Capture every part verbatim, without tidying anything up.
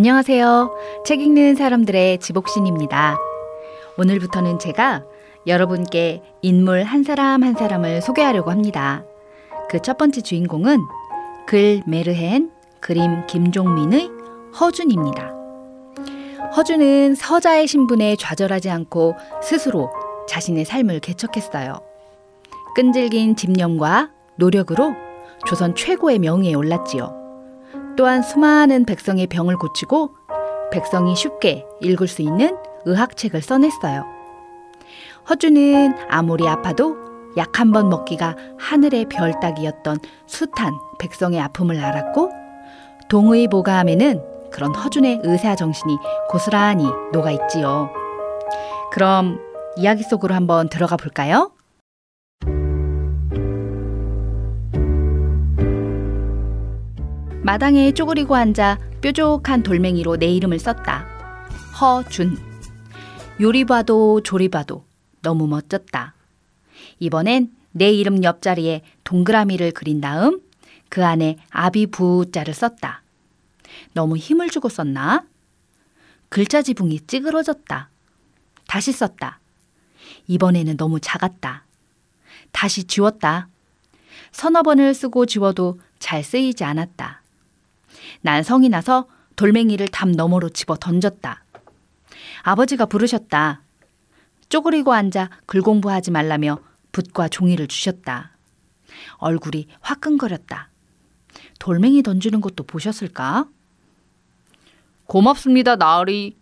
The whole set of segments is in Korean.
안녕하세요. 책 읽는 사람들의 지복신입니다. 오늘부터는 제가 여러분께 인물 한 사람 한 사람을 소개하려고 합니다. 그 첫 번째 주인공은 글 메르헨, 그림 김종민의 허준입니다. 허준은 서자의 신분에 좌절하지 않고 스스로 자신의 삶을 개척했어요. 끈질긴 집념과 노력으로 조선 최고의 명예에 올랐지요. 또한 수많은 백성의 병을 고치고 백성이 쉽게 읽을 수 있는 의학책을 써냈어요. 허준은 아무리 아파도 약 한 번 먹기가 하늘의 별 따기였던 숱한 백성의 아픔을 알았고 동의보감에는 그런 허준의 의사 정신이 고스란히 녹아있지요. 그럼 이야기 속으로 한번 들어가 볼까요? 마당에 쪼그리고 앉아 뾰족한 돌멩이로 내 이름을 썼다. 허준. 요리 봐도 조리 봐도 너무 멋졌다. 이번엔 내 이름 옆자리에 동그라미를 그린 다음 그 안에 아비부자를 썼다. 너무 힘을 주고 썼나? 글자 지붕이 찌그러졌다. 다시 썼다. 이번에는 너무 작았다. 다시 지웠다. 서너 번을 쓰고 지워도 잘 쓰이지 않았다. 난 성이 나서 돌멩이를 담 너머로 집어 던졌다. 아버지가 부르셨다. 쪼그리고 앉아 글 공부하지 말라며 붓과 종이를 주셨다. 얼굴이 화끈거렸다. 돌멩이 던지는 것도 보셨을까? 고맙습니다, 나으리.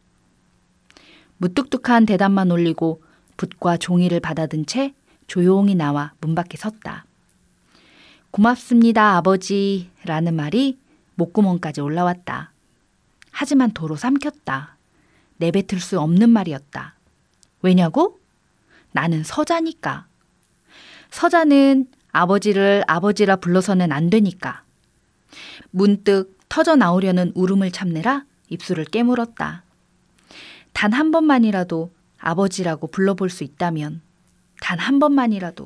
무뚝뚝한 대답만 올리고 붓과 종이를 받아든 채 조용히 나와 문 밖에 섰다. 고맙습니다, 아버지라는 말이 목구멍까지 올라왔다. 하지만 도로 삼켰다. 내뱉을 수 없는 말이었다. 왜냐고? 나는 서자니까. 서자는 아버지를 아버지라 불러서는 안 되니까. 문득 터져 나오려는 울음을 참느라 입술을 깨물었다. 단 한 번만이라도 아버지라고 불러볼 수 있다면, 단 한 번만이라도.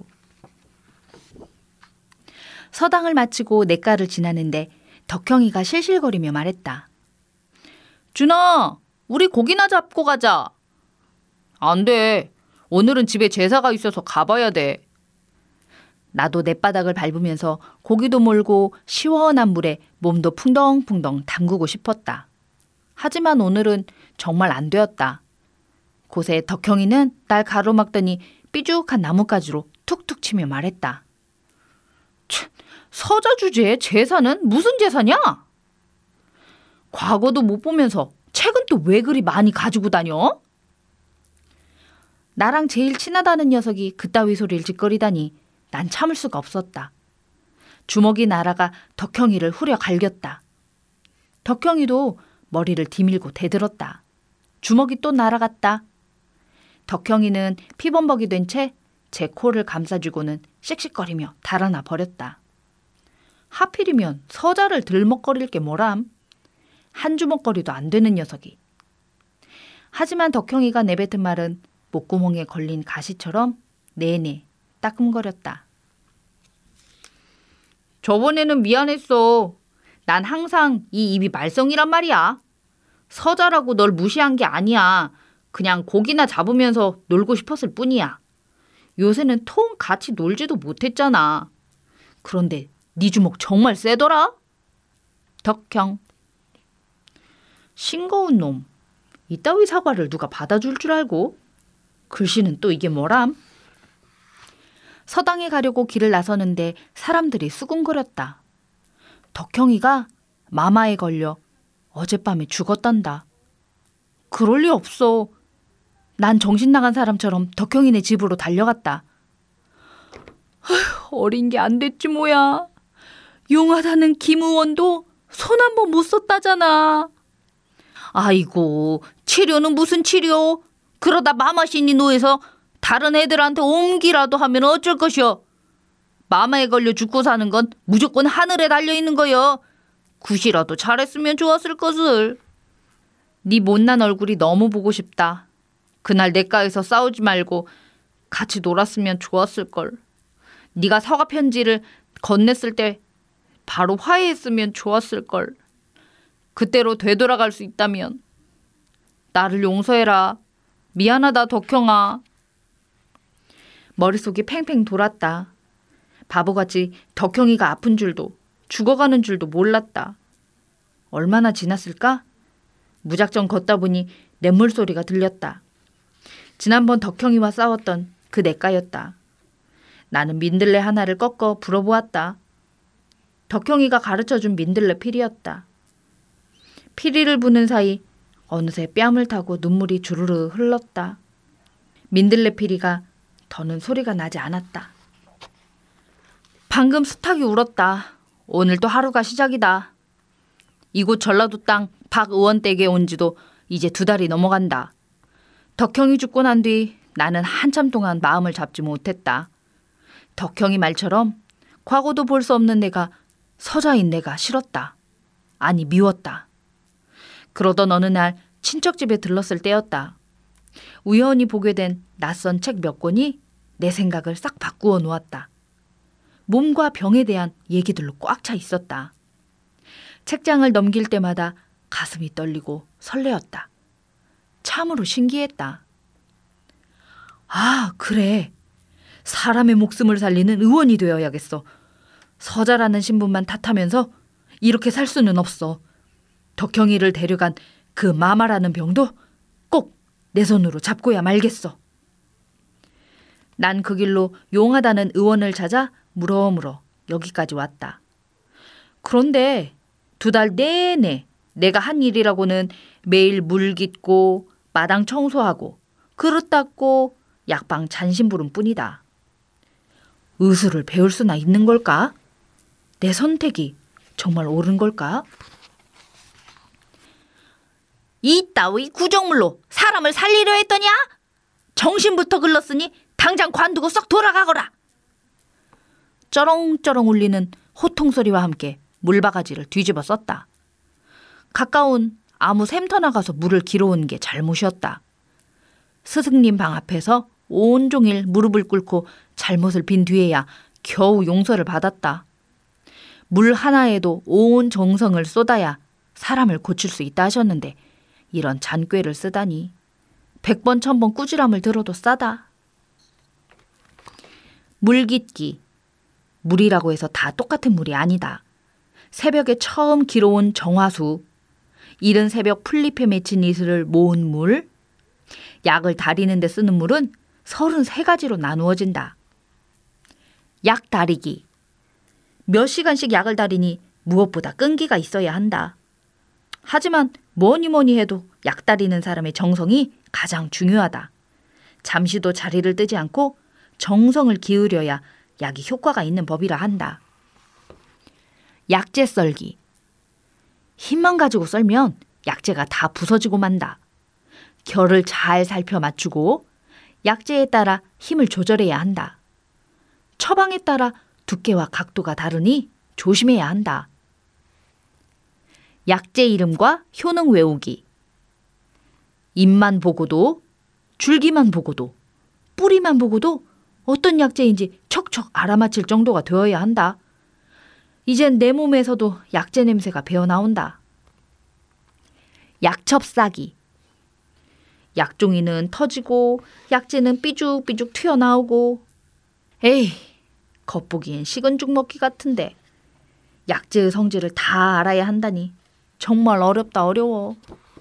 서당을 마치고 냇가를 지나는데 덕형이가 실실거리며 말했다. 준아, 우리 고기나 잡고 가자. 안 돼. 오늘은 집에 제사가 있어서 가봐야 돼. 나도 냇바닥을 밟으면서 고기도 몰고 시원한 물에 몸도 풍덩풍덩 담그고 싶었다. 하지만 오늘은 정말 안 되었다. 곳에 덕형이는 날 가로막더니 삐죽한 나뭇가지로 툭툭 치며 말했다. 참, 서자 주제에 제사는 무슨 제사냐? 과거도 못 보면서 책은 또 왜 그리 많이 가지고 다녀? 나랑 제일 친하다는 녀석이 그따위 소리를 짓거리다니 난 참을 수가 없었다. 주먹이 날아가 덕형이를 후려 갈겼다. 덕형이도 머리를 디밀고 대들었다. 주먹이 또 날아갔다. 덕형이는 피범벅이 된 채 제 코를 감싸주고는 씩씩거리며 달아나 버렸다. 하필이면 서자를 들먹거릴 게 뭐람? 한 주먹거리도 안 되는 녀석이. 하지만 덕형이가 내뱉은 말은 목구멍에 걸린 가시처럼 내내 따끔거렸다. 저번에는 미안했어. 난 항상 이 입이 말썽이란 말이야. 서자라고 널 무시한 게 아니야. 그냥 고기나 잡으면서 놀고 싶었을 뿐이야. 요새는 통 같이 놀지도 못했잖아. 그런데 네 주먹 정말 세더라? 덕형. 싱거운 놈. 이따위 사과를 누가 받아줄 줄 알고? 글씨는 또 이게 뭐람? 서당에 가려고 길을 나서는데 사람들이 수군거렸다. 덕형이가 마마에 걸려 어젯밤에 죽었단다. 그럴 리 없어. 난 정신 나간 사람처럼 덕형이네 집으로 달려갔다. 어휴, 어린 게 안 됐지 뭐야. 용하다는 김의원도 손 한 번 못 썼다잖아. 아이고, 치료는 무슨 치료? 그러다 마마신이 노해서 다른 애들한테 옮기라도 하면 어쩔 것이여. 마마에 걸려 죽고 사는 건 무조건 하늘에 달려있는 거여. 굿이라도 잘했으면 좋았을 것을. 네 못난 얼굴이 너무 보고 싶다. 그날 냇가에서 싸우지 말고 같이 놀았으면 좋았을걸. 네가 사과 편지를 건넸을 때 바로 화해했으면 좋았을걸. 그때로 되돌아갈 수 있다면. 나를 용서해라. 미안하다, 덕형아. 머릿속이 팽팽 돌았다. 바보같이 덕형이가 아픈 줄도 죽어가는 줄도 몰랐다. 얼마나 지났을까? 무작정 걷다 보니 냇물 소리가 들렸다. 지난번 덕형이와 싸웠던 그 냇가였다. 나는 민들레 하나를 꺾어 불어보았다. 덕형이가 가르쳐준 민들레 피리였다. 피리를 부는 사이 어느새 뺨을 타고 눈물이 주르르 흘렀다. 민들레 피리가 더는 소리가 나지 않았다. 방금 수탉이 울었다. 오늘 또 하루가 시작이다. 이곳 전라도 땅 박 의원 댁에 온 지도 이제 두 달이 넘어간다. 덕형이 죽고 난 뒤 나는 한참 동안 마음을 잡지 못했다. 덕형이 말처럼 과거도 볼 수 없는 내가 서자인 내가 싫었다. 아니 미웠다. 그러던 어느 날 친척집에 들렀을 때였다. 우연히 보게 된 낯선 책 몇 권이 내 생각을 싹 바꾸어 놓았다. 몸과 병에 대한 얘기들로 꽉 차 있었다. 책장을 넘길 때마다 가슴이 떨리고 설레었다. 참으로 신기했다. 아, 그래. 사람의 목숨을 살리는 의원이 되어야겠어. 서자라는 신분만 탓하면서 이렇게 살 수는 없어. 덕형이를 데려간 그 마마라는 병도 꼭 내 손으로 잡고야 말겠어. 난 그 길로 용하다는 의원을 찾아 물어물어 여기까지 왔다. 그런데 두 달 내내 내가 한 일이라고는 매일 물 깃고 마당 청소하고 그릇 닦고 약방 잔심부름 뿐이다. 의술을 배울 수나 있는 걸까? 내 선택이 정말 옳은 걸까? 이따위 구정물로 사람을 살리려 했더냐? 정신부터 글렀으니 당장 관두고 썩 돌아가거라. 쩌렁쩌렁 울리는 호통소리와 함께 물바가지를 뒤집어 썼다. 가까운 아무 샘터 나가서 물을 길어온 게 잘못이었다. 스승님 방 앞에서 온종일 무릎을 꿇고 잘못을 빈 뒤에야 겨우 용서를 받았다. 물 하나에도 온 정성을 쏟아야 사람을 고칠 수 있다 하셨는데 이런 잔꾀를 쓰다니. 백번 천번 꾸지람을 들어도 싸다. 물깃기. 물이라고 해서 다 똑같은 물이 아니다. 새벽에 처음 길어온 정화수, 이른 새벽 풀잎에 맺힌 이슬을 모은 물, 약을 다리는 데 쓰는 물은 서른세 가지로 나누어진다. 약 다리기. 몇 시간씩 약을 다리니 무엇보다 끈기가 있어야 한다. 하지만 뭐니 뭐니 해도 약 다리는 사람의 정성이 가장 중요하다. 잠시도 자리를 뜨지 않고 정성을 기울여야 약이 효과가 있는 법이라 한다. 약재 썰기. 힘만 가지고 썰면 약재가 다 부서지고 만다. 결을 잘 살펴 맞추고 약재에 따라 힘을 조절해야 한다. 처방에 따라 두께와 각도가 다르니 조심해야 한다. 약재 이름과 효능 외우기. 잎만 보고도, 줄기만 보고도, 뿌리만 보고도 어떤 약재인지 척척 알아맞힐 정도가 되어야 한다. 이젠 내 몸에서도 약재 냄새가 배어나온다. 약첩 싸기. 약종이는 터지고 약재는 삐죽삐죽 튀어나오고. 에이, 겉보기엔 식은 죽 먹기 같은데 약재의 성질을 다 알아야 한다니 정말 어렵다 어려워.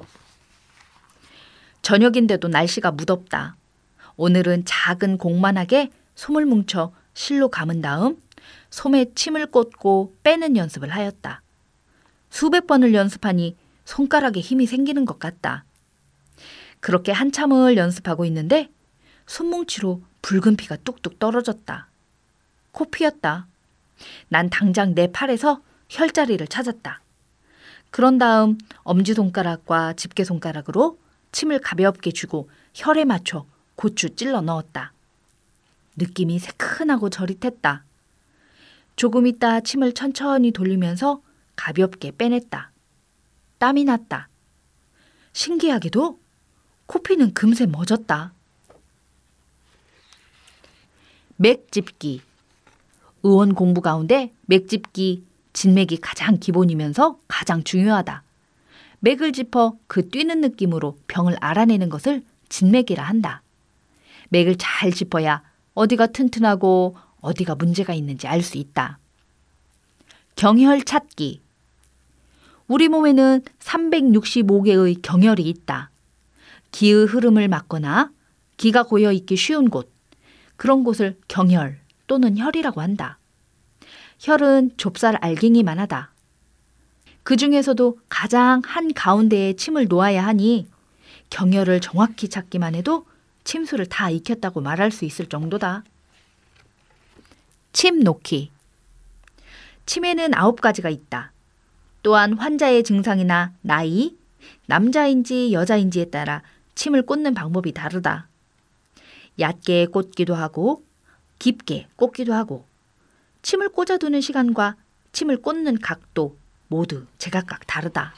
저녁인데도 날씨가 무덥다. 오늘은 작은 공만하게 솜을 뭉쳐 실로 감은 다음 솜에 침을 꽂고 빼는 연습을 하였다. 수백 번을 연습하니 손가락에 힘이 생기는 것 같다. 그렇게 한참을 연습하고 있는데 손뭉치로 붉은 피가 뚝뚝 떨어졌다. 코피였다. 난 당장 내 팔에서 혈자리를 찾았다. 그런 다음 엄지손가락과 집게손가락으로 침을 가볍게 쥐고 혈에 맞춰 고추 찔러 넣었다. 느낌이 새큰하고 저릿했다. 조금 있다 침을 천천히 돌리면서 가볍게 빼냈다. 땀이 났다. 신기하게도 코피는 금세 멎었다. 맥집기. 의원 공부 가운데 맥집기, 진맥이 가장 기본이면서 가장 중요하다. 맥을 짚어 그 뛰는 느낌으로 병을 알아내는 것을 진맥이라 한다. 맥을 잘 짚어야 어디가 튼튼하고 어디가 문제가 있는지 알 수 있다. 경혈 찾기. 우리 몸에는 삼백육십오 개의 경혈이 있다. 기의 흐름을 막거나 기가 고여 있기 쉬운 곳, 그런 곳을 경혈 또는 혈이라고 한다. 혈은 좁쌀 알갱이만 하다. 그 중에서도 가장 한가운데에 침을 놓아야 하니 경혈을 정확히 찾기만 해도 침수를 다 익혔다고 말할 수 있을 정도다. 침 놓기. 침에는 아홉 가지가 있다. 또한 환자의 증상이나 나이, 남자인지 여자인지에 따라 침을 꽂는 방법이 다르다. 얕게 꽂기도 하고 깊게 꽂기도 하고 침을 꽂아두는 시간과 침을 꽂는 각도 모두 제각각 다르다.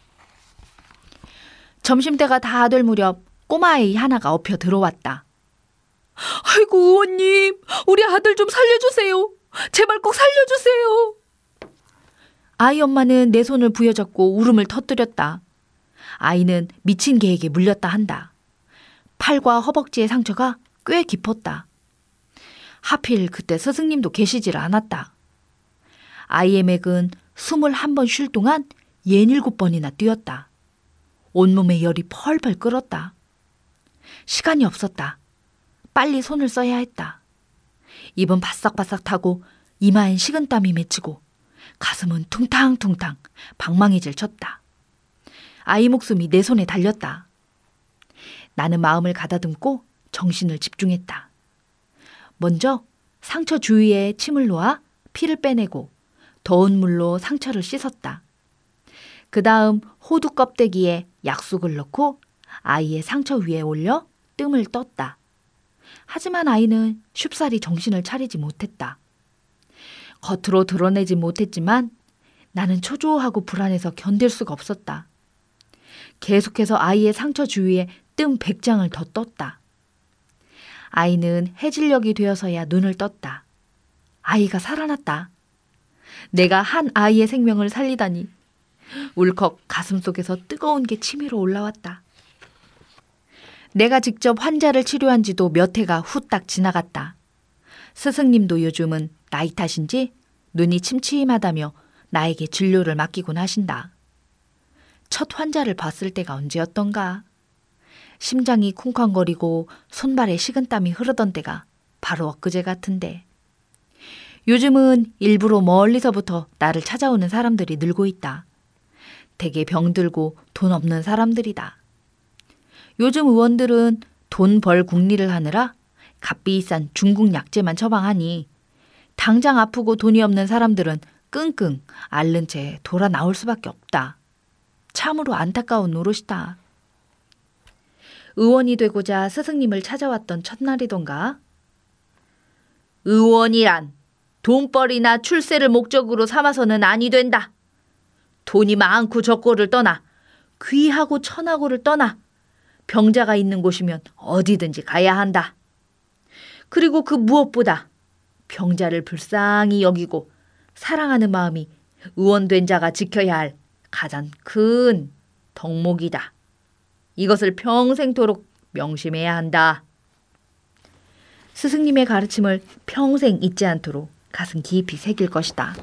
점심때가 다 될 무렵 꼬마아이 하나가 엎혀 들어왔다. 아이고 의원님, 우리 아들 좀 살려주세요. 제발 꼭 살려주세요. 아이 엄마는 내 손을 부여잡고 울음을 터뜨렸다. 아이는 미친 개에게 물렸다 한다. 팔과 허벅지의 상처가 꽤 깊었다. 하필 그때 스승님도 계시질 않았다. 아이의 맥은 숨을 한 번 쉴 동안 예닐곱 번이나 뛰었다. 온몸에 열이 펄펄 끓었다. 시간이 없었다. 빨리 손을 써야 했다. 입은 바싹바싹 타고 이마엔 식은땀이 맺히고 가슴은 퉁탕퉁탕 방망이질 쳤다. 아이 목숨이 내 손에 달렸다. 나는 마음을 가다듬고 정신을 집중했다. 먼저 상처 주위에 침을 놓아 피를 빼내고 더운 물로 상처를 씻었다. 그 다음 호두 껍데기에 약속을 넣고 아이의 상처 위에 올려 뜸을 떴다. 하지만 아이는 쉽사리 정신을 차리지 못했다. 겉으로 드러내지 못했지만 나는 초조하고 불안해서 견딜 수가 없었다. 계속해서 아이의 상처 주위에 뜸 백 장을 더 떴다. 아이는 해질녘이 되어서야 눈을 떴다. 아이가 살아났다. 내가 한 아이의 생명을 살리다니. 울컥 가슴속에서 뜨거운 게 치밀어 올라왔다. 내가 직접 환자를 치료한 지도 몇 해가 후딱 지나갔다. 스승님도 요즘은 나이 탓인지 눈이 침침하다며 나에게 진료를 맡기곤 하신다. 첫 환자를 봤을 때가 언제였던가. 심장이 쿵쾅거리고 손발에 식은땀이 흐르던 때가 바로 엊그제 같은데. 요즘은 일부러 멀리서부터 나를 찾아오는 사람들이 늘고 있다. 대개 병들고 돈 없는 사람들이다. 요즘 의원들은 돈 벌 국리를 하느라 값비싼 중국 약재만 처방하니 당장 아프고 돈이 없는 사람들은 끙끙 앓는 채 돌아 나올 수밖에 없다. 참으로 안타까운 노릇이다. 의원이 되고자 스승님을 찾아왔던 첫날이던가. 의원이란 돈벌이나 출세를 목적으로 삼아서는 아니 된다. 돈이 많고 적고를 떠나 귀하고 천하고를 떠나 병자가 있는 곳이면 어디든지 가야 한다. 그리고 그 무엇보다 병자를 불쌍히 여기고 사랑하는 마음이 의원된 자가 지켜야 할 가장 큰 덕목이다. 이것을 평생토록 명심해야 한다. 스승님의 가르침을 평생 잊지 않도록 가슴 깊이 새길 것이다.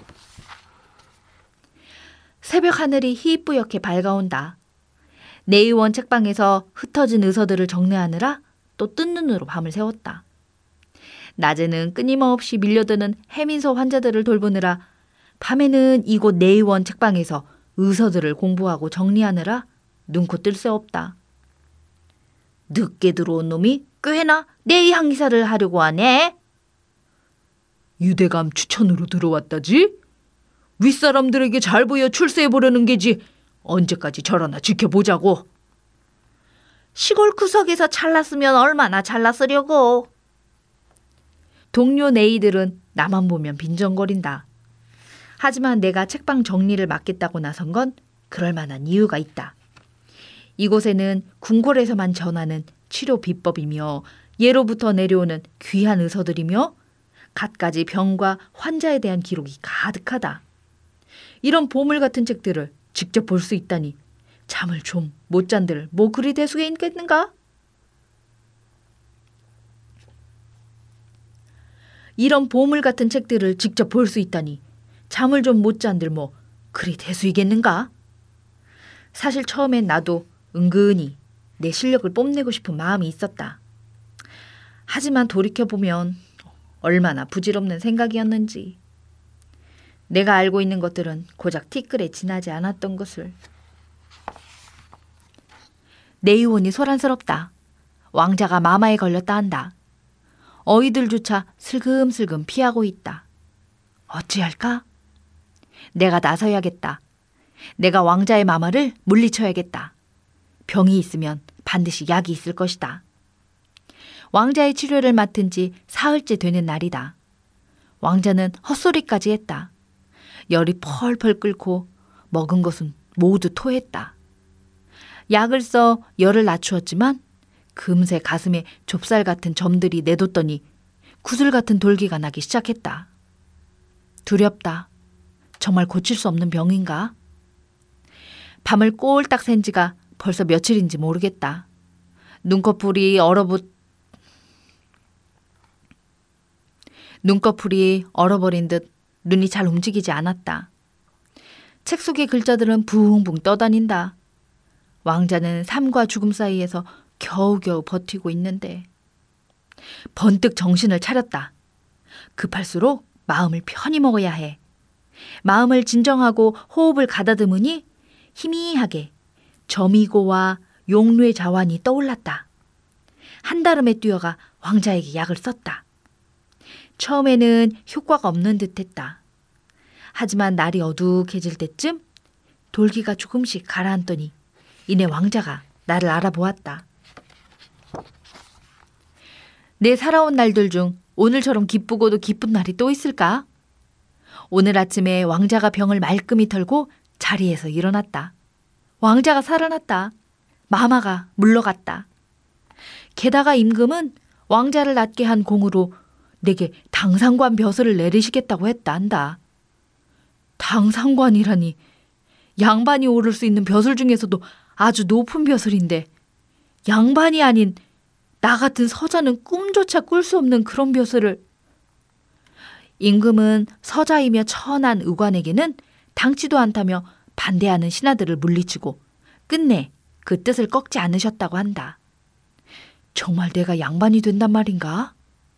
새벽 하늘이 희뿌옇게 밝아온다. 내 의원 책방에서 흩어진 의서들을 정리하느라 또 뜬 눈으로 밤을 새웠다. 낮에는 끊임없이 밀려드는 해민서 환자들을 돌보느라, 밤에는 이곳 내 의원 책방에서 의서들을 공부하고 정리하느라 눈코 뜰 새 없다. 늦게 들어온 놈이 꽤나 내 항의사를 하려고 하네. 유대감 추천으로 들어왔다지? 윗사람들에게 잘 보여 출세해보려는 게지. 언제까지 저러나 지켜보자고. 시골 구석에서 잘났으면 얼마나 잘났으려고. 동료 네이들은 나만 보면 빈정거린다. 하지만 내가 책방 정리를 맡겠다고 나선 건 그럴 만한 이유가 있다. 이곳에는 궁궐에서만 전하는 치료 비법이며 예로부터 내려오는 귀한 의서들이며 갖가지 병과 환자에 대한 기록이 가득하다. 이런 보물 같은 책들을 직접 볼 수 있다니 잠을 좀 못 잔들 뭐 그리 대수게 있겠는가? 이런 보물 같은 책들을 직접 볼 수 있다니 잠을 좀 못 잔들 뭐 그리 대수이겠는가? 사실 처음엔 나도 은근히 내 실력을 뽐내고 싶은 마음이 있었다. 하지만 돌이켜보면 얼마나 부질없는 생각이었는지. 내가 알고 있는 것들은 고작 티끌에 지나지 않았던 것을. 내 유언이 소란스럽다. 왕자가 마마에 걸렸다 한다. 어이들조차 슬금슬금 피하고 있다. 어찌할까? 내가 나서야겠다. 내가 왕자의 마마를 물리쳐야겠다. 병이 있으면 반드시 약이 있을 것이다. 왕자의 치료를 맡은 지 사흘째 되는 날이다. 왕자는 헛소리까지 했다. 열이 펄펄 끓고 먹은 것은 모두 토했다. 약을 써 열을 낮추었지만 금세 가슴에 좁쌀 같은 점들이 내돋더니 구슬 같은 돌기가 나기 시작했다. 두렵다. 정말 고칠 수 없는 병인가? 밤을 꼴딱 샌 지가 벌써 며칠인지 모르겠다. 눈꺼풀이 얼어붙 눈꺼풀이 얼어버린 듯 눈이 잘 움직이지 않았다. 책 속의 글자들은 붕붕 떠다닌다. 왕자는 삶과 죽음 사이에서 겨우겨우 버티고 있는데. 번뜩 정신을 차렸다. 급할수록 마음을 편히 먹어야 해. 마음을 진정하고 호흡을 가다듬으니 희미하게 점이고와 용류의 자환이 떠올랐다. 한달음에 뛰어가 왕자에게 약을 썼다. 처음에는 효과가 없는 듯했다. 하지만 날이 어둑해질 때쯤 돌기가 조금씩 가라앉더니 이내 왕자가 나를 알아보았다. 내 살아온 날들 중 오늘처럼 기쁘고도 기쁜 날이 또 있을까? 오늘 아침에 왕자가 병을 말끔히 털고 자리에서 일어났다. 왕자가 살아났다. 마마가 물러갔다. 게다가 임금은 왕자를 낫게 한 공으로 내게 당상관 벼슬을 내리시겠다고 했다 한다. 당상관이라니, 양반이 오를 수 있는 벼슬 중에서도 아주 높은 벼슬인데 양반이 아닌 나 같은 서자는 꿈조차 꿀 수 없는 그런 벼슬을. 임금은 서자이며 천한 의관에게는 당치도 않다며 반대하는 신하들을 물리치고 끝내 그 뜻을 꺾지 않으셨다고 한다. 정말 내가 양반이 된단 말인가?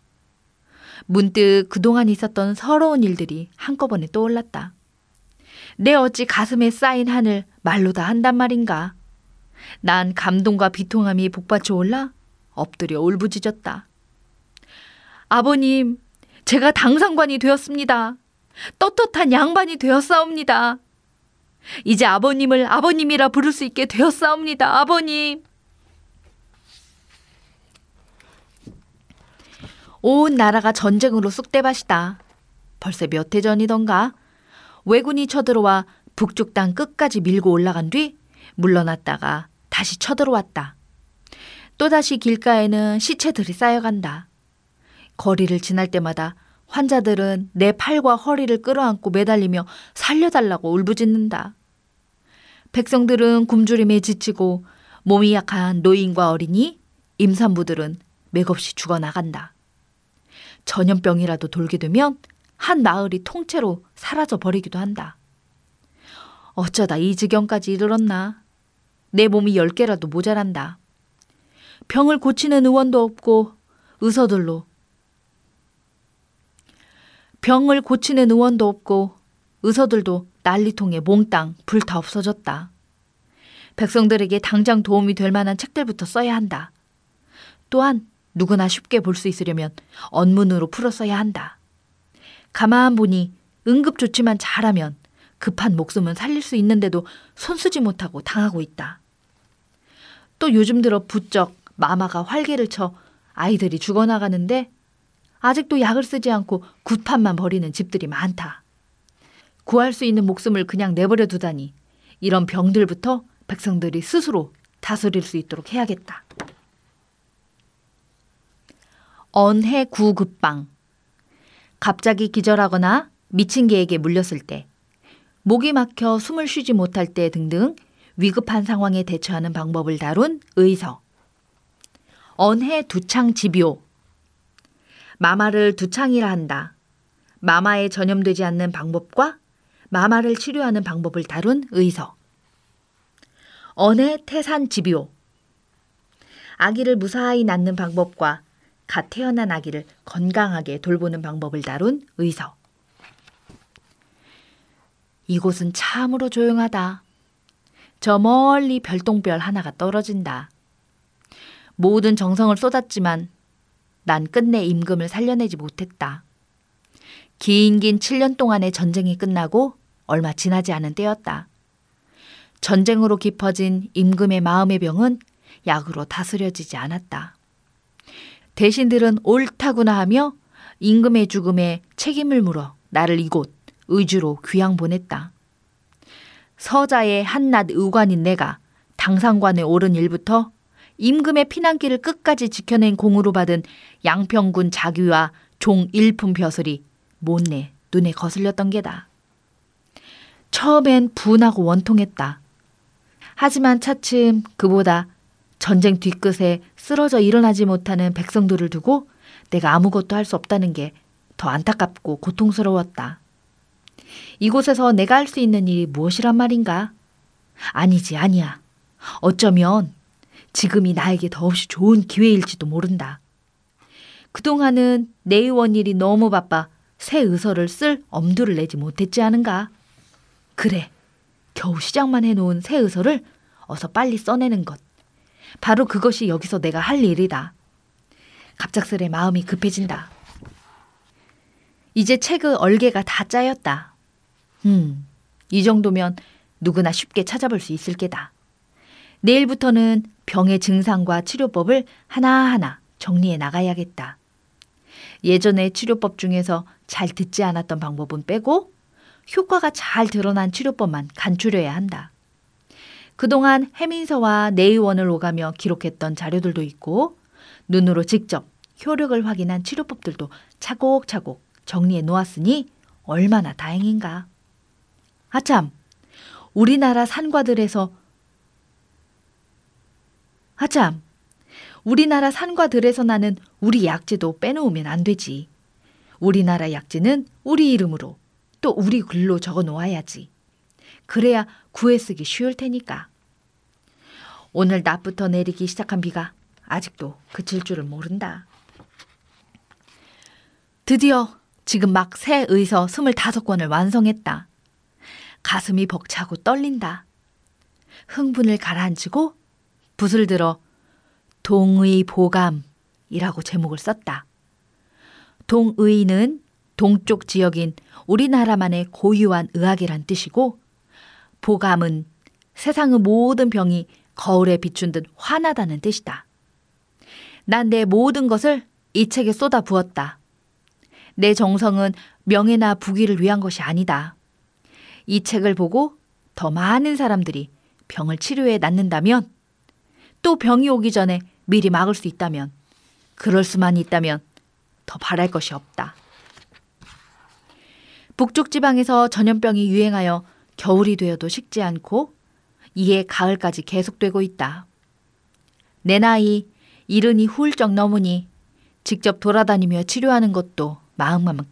문득 그동안 있었던 서러운 일들이 한꺼번에 떠올랐다. 내 어찌 가슴에 쌓인 한을 말로 다 한단 말인가? 난 감동과 비통함이 복받쳐 올라 엎드려 울부짖었다. 아버님, 제가 당상관이 되었습니다. 떳떳한 양반이 되었사옵니다. 이제 아버님을 아버님이라 부를 수 있게 되었사옵니다. 아버님. 온 나라가 전쟁으로 쑥대밭이다. 벌써 몇 해 전이던가 왜군이 쳐들어와 북쪽 땅 끝까지 밀고 올라간 뒤 물러났다가 다시 쳐들어왔다. 또다시 길가에는 시체들이 쌓여간다. 거리를 지날 때마다 환자들은 내 팔과 허리를 끌어안고 매달리며 살려달라고 울부짖는다. 백성들은 굶주림에 지치고 몸이 약한 노인과 어린이, 임산부들은 맥없이 죽어나간다. 전염병이라도 돌게 되면 한 마을이 통째로 사라져 버리기도 한다. 어쩌다 이 지경까지 이르렀나. 내 몸이 열 개라도 모자란다. 병을 고치는 의원도 없고 의사들로 병을 고치는 의원도 없고 의사들도 난리통에 몽땅 불타 없어졌다. 백성들에게 당장 도움이 될 만한 책들부터 써야 한다. 또한 누구나 쉽게 볼 수 있으려면 언문으로 풀어 써야 한다. 가만 보니 응급조치만 잘하면 급한 목숨은 살릴 수 있는데도 손쓰지 못하고 당하고 있다. 또 요즘 들어 부쩍 마마가 활개를 쳐 아이들이 죽어나가는데 아직도 약을 쓰지 않고 굿판만 버리는 집들이 많다. 구할 수 있는 목숨을 그냥 내버려 두다니 이런 병들부터 백성들이 스스로 다스릴 수 있도록 해야겠다. 언해 구급방. 갑자기 기절하거나 미친 개에게 물렸을 때, 목이 막혀 숨을 쉬지 못할 때 등등 위급한 상황에 대처하는 방법을 다룬 의서. 언해 두창집요. 마마를 두창이라 한다. 마마에 전염되지 않는 방법과 마마를 치료하는 방법을 다룬 의서. 언해 태산집요. 아기를 무사히 낳는 방법과 갓 태어난 아기를 건강하게 돌보는 방법을 다룬 의서. 이곳은 참으로 조용하다. 저 멀리 별똥별 하나가 떨어진다. 모든 정성을 쏟았지만 난 끝내 임금을 살려내지 못했다. 긴긴 칠 년 동안의 전쟁이 끝나고 얼마 지나지 않은 때였다. 전쟁으로 깊어진 임금의 마음의 병은 약으로 다스려지지 않았다. 대신들은 옳다구나 하며 임금의 죽음에 책임을 물어 나를 이곳 의주로 귀양 보냈다. 서자의 한낱 의관인 내가 당상관에 오른 일부터 임금의 피난길을 끝까지 지켜낸 공으로 받은 양평군 자귀와 종 일품 벼슬이 못내 눈에 거슬렸던 게다. 처음엔 분하고 원통했다. 하지만 차츰 그보다 전쟁 뒤끝에 쓰러져 일어나지 못하는 백성들을 두고 내가 아무것도 할 수 없다는 게 더 안타깝고 고통스러웠다. 이곳에서 내가 할 수 있는 일이 무엇이란 말인가? 아니지, 아니야. 어쩌면 지금이 나에게 더없이 좋은 기회일지도 모른다. 그동안은 내 의원 일이 너무 바빠 새 의서를 쓸 엄두를 내지 못했지 않은가? 그래, 겨우 시작만 해놓은 새 의서를 어서 빨리 써내는 것. 바로 그것이 여기서 내가 할 일이다. 갑작스레 마음이 급해진다. 이제 책의 얼개가 다 짜였다. 음, 이 정도면 누구나 쉽게 찾아볼 수 있을 게다. 내일부터는 병의 증상과 치료법을 하나하나 정리해 나가야겠다. 예전의 치료법 중에서 잘 듣지 않았던 방법은 빼고 효과가 잘 드러난 치료법만 간추려야 한다. 그동안 해민서와 내의원을 오가며 기록했던 자료들도 있고 눈으로 직접 효력을 확인한 치료법들도 차곡차곡 정리해 놓았으니 얼마나 다행인가. 아참, 우리나라 산과들에서 아참, 우리나라 산과들에서 나는 우리 약재도 빼놓으면 안 되지. 우리나라 약재는 우리 이름으로 또 우리 글로 적어 놓아야지. 그래야 구해 쓰기 쉬울 테니까. 오늘 낮부터 내리기 시작한 비가 아직도 그칠 줄을 모른다. 드디어 지금 막 새 의서 스물다섯 권을 완성했다. 가슴이 벅차고 떨린다. 흥분을 가라앉히고 붓을 들어 동의보감이라고 제목을 썼다. 동의는 동쪽 지역인 우리나라만의 고유한 의학이란 뜻이고 보감은 세상의 모든 병이 거울에 비춘 듯 환하다는 뜻이다. 난 내 모든 것을 이 책에 쏟아 부었다. 내 정성은 명예나 부귀를 위한 것이 아니다. 이 책을 보고 더 많은 사람들이 병을 치료해 낫는다면, 또 병이 오기 전에 미리 막을 수 있다면, 그럴 수만 있다면 더 바랄 것이 없다. 북쪽 지방에서 전염병이 유행하여 겨울이 되어도 식지 않고 이에 가을까지 계속되고 있다. 내 나이 이른이 훌쩍 넘으니 직접 돌아다니며 치료하는 것도 마음만큼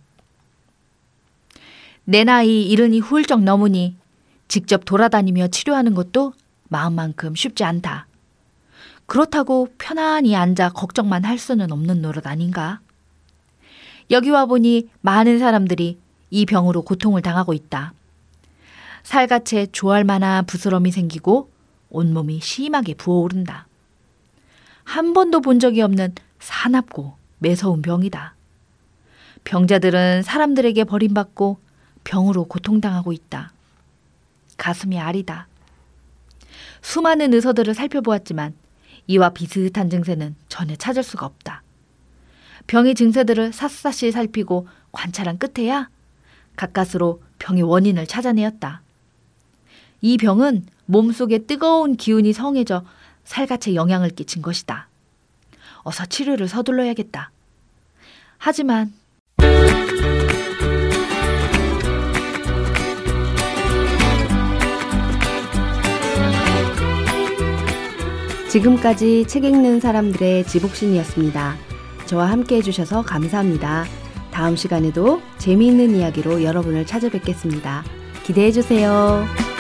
내 나이 이른이 훌쩍 넘으니 직접 돌아다니며 치료하는 것도 마음만큼 쉽지 않다. 그렇다고 편안히 앉아 걱정만 할 수는 없는 노릇 아닌가? 여기 와보니 많은 사람들이 이 병으로 고통을 당하고 있다. 살갗에 조할 만한 부스럼이 생기고 온몸이 심하게 부어오른다. 한 번도 본 적이 없는 사납고 매서운 병이다. 병자들은 사람들에게 버림받고 병으로 고통당하고 있다. 가슴이 아리다. 수많은 의사들을 살펴보았지만 이와 비슷한 증세는 전혀 찾을 수가 없다. 병의 증세들을 샅샅이 살피고 관찰한 끝에야 가까스로 병의 원인을 찾아내었다. 이 병은 몸속에 뜨거운 기운이 성해져 살갗에 영향을 끼친 것이다. 어서 치료를 서둘러야겠다. 하지만 지금까지 책 읽는 사람들의 지복신이었습니다. 저와 함께 해주셔서 감사합니다. 다음 시간에도 재미있는 이야기로 여러분을 찾아뵙겠습니다. 기대해주세요.